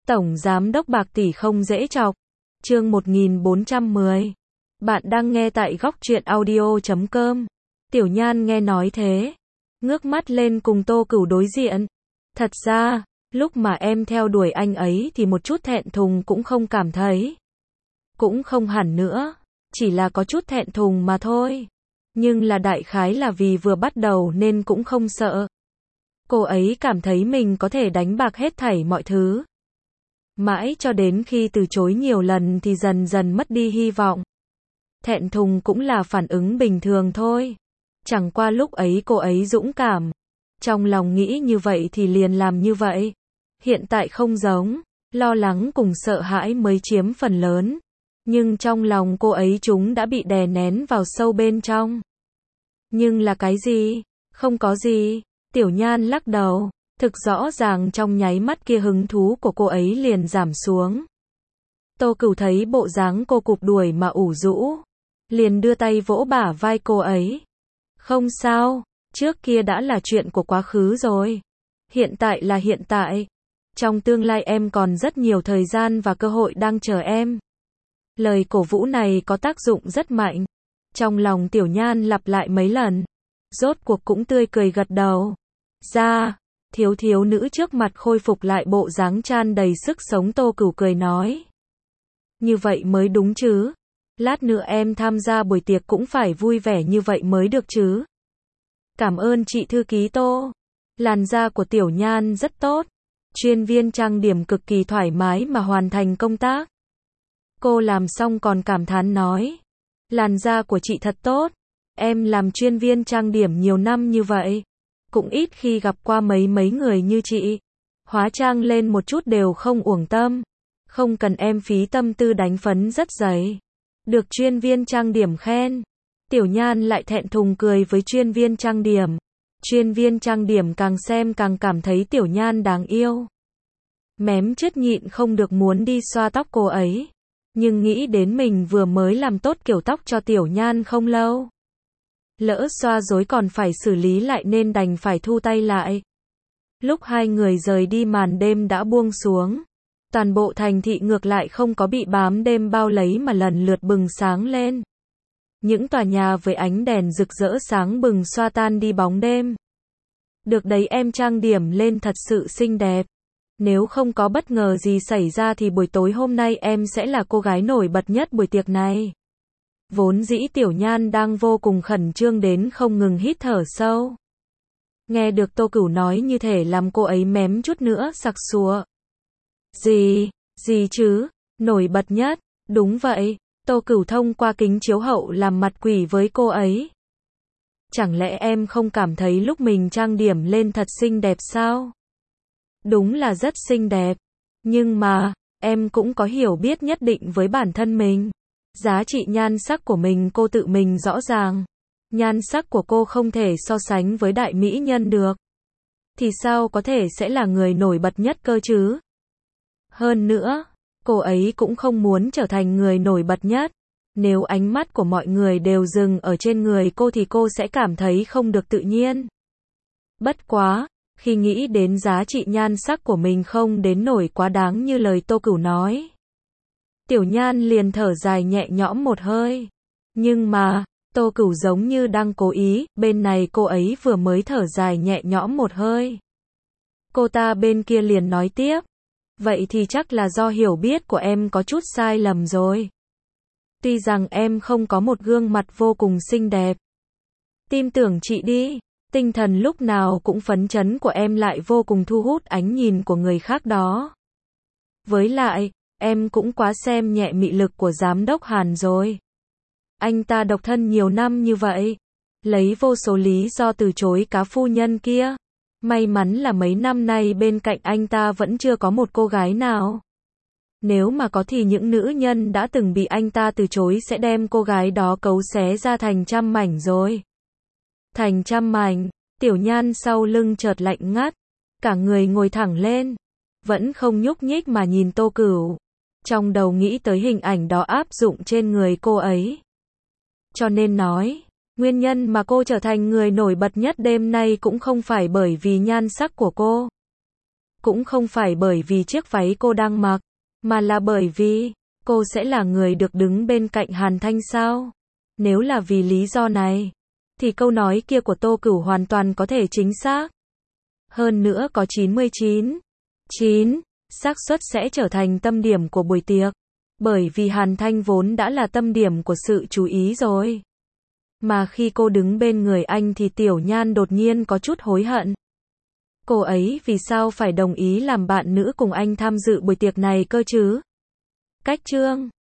Tổng giám đốc bạc tỷ không dễ chọc. Chương 1410. Bạn đang nghe tại góc truyện audio.com. Tiểu Nhan nghe nói thế, ngước mắt lên cùng Tô Cửu đối diện. Thật ra, lúc mà em theo đuổi anh ấy thì một chút thẹn thùng cũng không cảm thấy. Cũng không hẳn nữa, chỉ là có chút thẹn thùng mà thôi. Nhưng là đại khái là vì vừa bắt đầu nên cũng không sợ. Cô ấy cảm thấy mình có thể đánh bạc hết thảy mọi thứ. Mãi cho đến khi từ chối nhiều lần thì dần dần mất đi hy vọng. Thẹn thùng cũng là phản ứng bình thường thôi. Chẳng qua lúc ấy cô ấy dũng cảm. Trong lòng nghĩ như vậy thì liền làm như vậy. Hiện tại không giống, lo lắng cùng sợ hãi mới chiếm phần lớn. Nhưng trong lòng cô ấy chúng đã bị đè nén vào sâu bên trong. Nhưng là cái gì? Không có gì. Tiểu Nhan lắc đầu. Thực rõ ràng trong nháy mắt kia hứng thú của cô ấy liền giảm xuống. Tô Cửu thấy bộ dáng cô cụp đuổi mà ủ rũ, liền đưa tay vỗ bả vai cô ấy. Không sao, trước kia đã là chuyện của quá khứ rồi. Hiện tại là hiện tại. Trong tương lai em còn rất nhiều thời gian và cơ hội đang chờ em. Lời cổ vũ này có tác dụng rất mạnh. Trong lòng Tiểu Nhan lặp lại mấy lần. Rốt cuộc cũng tươi cười gật đầu. Thiếu nữ trước mặt khôi phục lại bộ dáng tràn đầy sức sống. Tô Cửu cười nói. Như vậy mới đúng chứ. Lát nữa em tham gia buổi tiệc cũng phải vui vẻ như vậy mới được chứ. Cảm ơn chị thư ký Tô. Làn da của Tiểu Nhan rất tốt. Chuyên viên trang điểm cực kỳ thoải mái mà hoàn thành công tác. Cô làm xong còn cảm thán nói. Làn da của chị thật tốt. Em làm chuyên viên trang điểm nhiều năm như vậy. Cũng ít khi gặp qua mấy người như chị. Hóa trang lên một chút đều không uổng tâm. Không cần em phí tâm tư đánh phấn rất dày. Được chuyên viên trang điểm khen. Tiểu Nhan lại thẹn thùng cười với chuyên viên trang điểm. Chuyên viên trang điểm càng xem càng cảm thấy Tiểu Nhan đáng yêu. Mém chết nhịn không được muốn đi xoa tóc cô ấy. Nhưng nghĩ đến mình vừa mới làm tốt kiểu tóc cho Tiểu Nhan không lâu. Lỡ xoa rối còn phải xử lý lại nên đành phải thu tay lại. Lúc hai người rời đi màn đêm đã buông xuống. Toàn bộ thành thị ngược lại không có bị bám đêm bao lấy mà lần lượt bừng sáng lên. Những tòa nhà với ánh đèn rực rỡ sáng bừng xoa tan đi bóng đêm. Được đấy, em trang điểm lên thật sự xinh đẹp. Nếu không có bất ngờ gì xảy ra thì buổi tối hôm nay em sẽ là cô gái nổi bật nhất buổi tiệc này. Vốn dĩ Tiểu Nhan đang vô cùng khẩn trương đến không ngừng hít thở sâu. Nghe được Tô Cửu nói như thể làm cô ấy mém chút nữa sặc sụa. Gì chứ? Nổi bật nhất? Đúng vậy. Tô Cửu thông qua kính chiếu hậu làm mặt quỷ với cô ấy. Chẳng lẽ em không cảm thấy lúc mình trang điểm lên thật xinh đẹp sao? Đúng là rất xinh đẹp. Nhưng mà, em cũng có hiểu biết nhất định với bản thân mình. Giá trị nhan sắc của mình cô tự mình rõ ràng. Nhan sắc của cô không thể so sánh với đại mỹ nhân được. Thì sao có thể sẽ là người nổi bật nhất cơ chứ? Hơn nữa, cô ấy cũng không muốn trở thành người nổi bật nhất. Nếu ánh mắt của mọi người đều dừng ở trên người cô thì cô sẽ cảm thấy không được tự nhiên. Bất quá, khi nghĩ đến giá trị nhan sắc của mình không đến nổi quá đáng như lời Tô Cửu nói. Tiểu Nhan liền thở dài nhẹ nhõm một hơi. Nhưng mà, Tô Cửu giống như đang cố ý, bên này cô ấy vừa mới thở dài nhẹ nhõm một hơi. Cô ta bên kia liền nói tiếp. Vậy thì chắc là do hiểu biết của em có chút sai lầm rồi. Tuy rằng em không có một gương mặt vô cùng xinh đẹp. Tin tưởng chị đi, tinh thần lúc nào cũng phấn chấn của em lại vô cùng thu hút ánh nhìn của người khác đó. Với lại, em cũng quá xem nhẹ mị lực của giám đốc Hàn rồi. Anh ta độc thân nhiều năm như vậy, lấy vô số lý do từ chối cá phu nhân kia. May mắn là mấy năm nay bên cạnh anh ta vẫn chưa có một cô gái nào. Nếu mà có thì những nữ nhân đã từng bị anh ta từ chối sẽ đem cô gái đó cấu xé ra thành trăm mảnh rồi. Thành trăm mảnh, Tiểu Nhan sau lưng chợt lạnh ngắt, cả người ngồi thẳng lên, vẫn không nhúc nhích mà nhìn Tô Cửu. Trong đầu nghĩ tới hình ảnh đó áp dụng trên người cô ấy. Cho nên nói, nguyên nhân mà cô trở thành người nổi bật nhất đêm nay cũng không phải bởi vì nhan sắc của cô. Cũng không phải bởi vì chiếc váy cô đang mặc, mà là bởi vì cô sẽ là người được đứng bên cạnh Hàn Thanh sao? Nếu là vì lý do này, thì câu nói kia của Tô Cửu hoàn toàn có thể chính xác. Hơn nữa có 99,9% xác suất sẽ trở thành tâm điểm của buổi tiệc. Bởi vì Hàn Thanh vốn đã là tâm điểm của sự chú ý rồi. Mà khi cô đứng bên người anh thì Tiểu Nhan đột nhiên có chút hối hận. Cô ấy vì sao phải đồng ý làm bạn nữ cùng anh tham dự buổi tiệc này cơ chứ? Cách chương